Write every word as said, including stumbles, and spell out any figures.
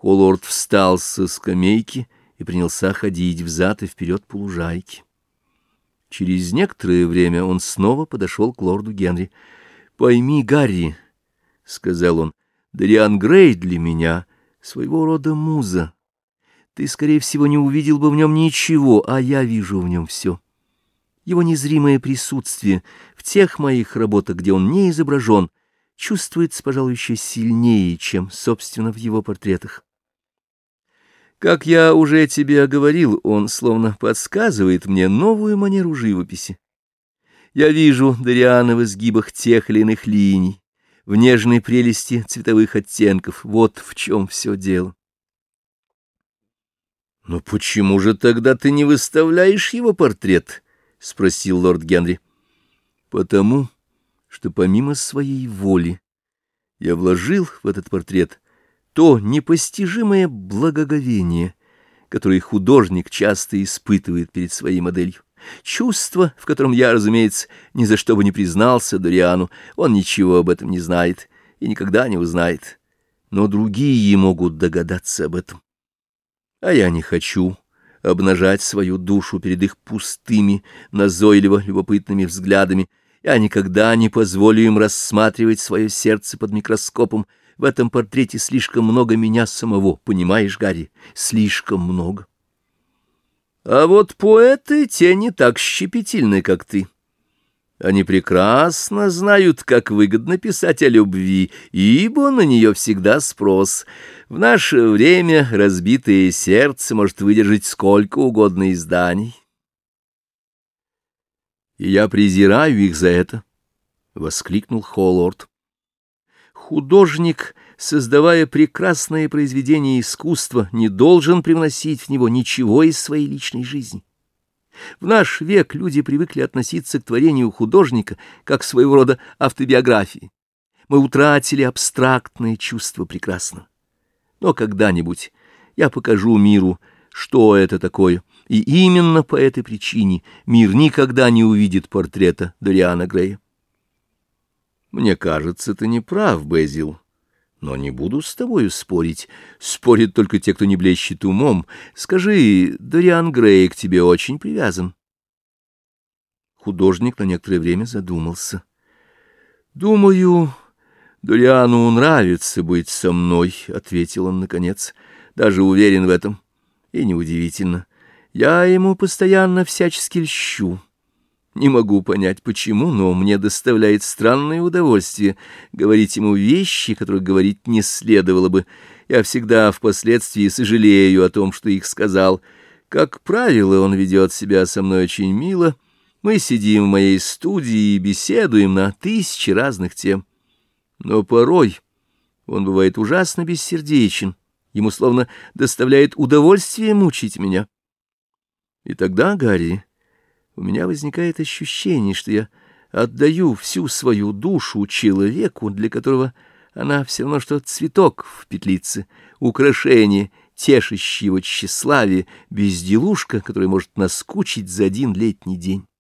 Холлорд встал со скамейки и принялся ходить взад и вперед по лужайке. Через некоторое время он снова подошел к лорду Генри. — Пойми, Гарри, — сказал он, — Дориан Грей для меня своего рода муза. Ты, скорее всего, не увидел бы в нем ничего, а я вижу в нем все. Его незримое присутствие в тех моих работах, где он не изображен, чувствуется, пожалуй, еще сильнее, чем, собственно, в его портретах. Как я уже тебе говорил, он словно подсказывает мне новую манеру живописи. Я вижу Дориана в изгибах тех или иных линий, в нежной прелести цветовых оттенков. Вот в чем все дело. — Но почему же тогда ты не выставляешь его портрет? — спросил лорд Генри. — Потому что помимо своей воли я вложил в этот портрет то непостижимое благоговение, которое художник часто испытывает перед своей моделью. Чувство, в котором я, разумеется, ни за что бы не признался Дориану, он ничего об этом не знает и никогда не узнает, но другие могут догадаться об этом. А я не хочу обнажать свою душу перед их пустыми, назойливо любопытными взглядами. Я никогда не позволю им рассматривать свое сердце под микроскопом. В этом портрете слишком много меня самого, понимаешь, Гарри? Слишком много. А вот поэты, те не так щепетильны, как ты. Они прекрасно знают, как выгодно писать о любви, ибо на нее всегда спрос. В наше время разбитое сердце может выдержать сколько угодно изданий. И я презираю их за это, — воскликнул Холлорд. Художник, создавая прекрасное произведение искусства, не должен привносить в него ничего из своей личной жизни. В наш век люди привыкли относиться к творению художника как к своего рода автобиографии. Мы утратили абстрактное чувство прекрасного. Но когда-нибудь я покажу миру, что это такое, и именно по этой причине мир никогда не увидит портрета Дориана Грея. Мне кажется, ты не прав, Безил, но не буду с тобою спорить. Спорят только те, кто не блещет умом. Скажи, Дориан Грей к тебе очень привязан. Художник на некоторое время задумался. — Думаю, Дориану нравится быть со мной, — ответил он наконец. — Даже уверен в этом. И неудивительно. Я ему постоянно всячески льщу. Не могу понять, почему, но мне доставляет странное удовольствие говорить ему вещи, которых говорить не следовало бы. Я всегда впоследствии сожалею о том, что их сказал. Как правило, он ведет себя со мной очень мило. Мы сидим в моей студии и беседуем на тысячи разных тем. Но порой он бывает ужасно бессердечен. Ему словно доставляет удовольствие мучить меня. И тогда, Гарри, у меня возникает ощущение, что я отдаю всю свою душу человеку, для которого она все равно, что цветок в петлице, украшение, тешащее его тщеславие, безделушка, которая может наскучить за один летний день.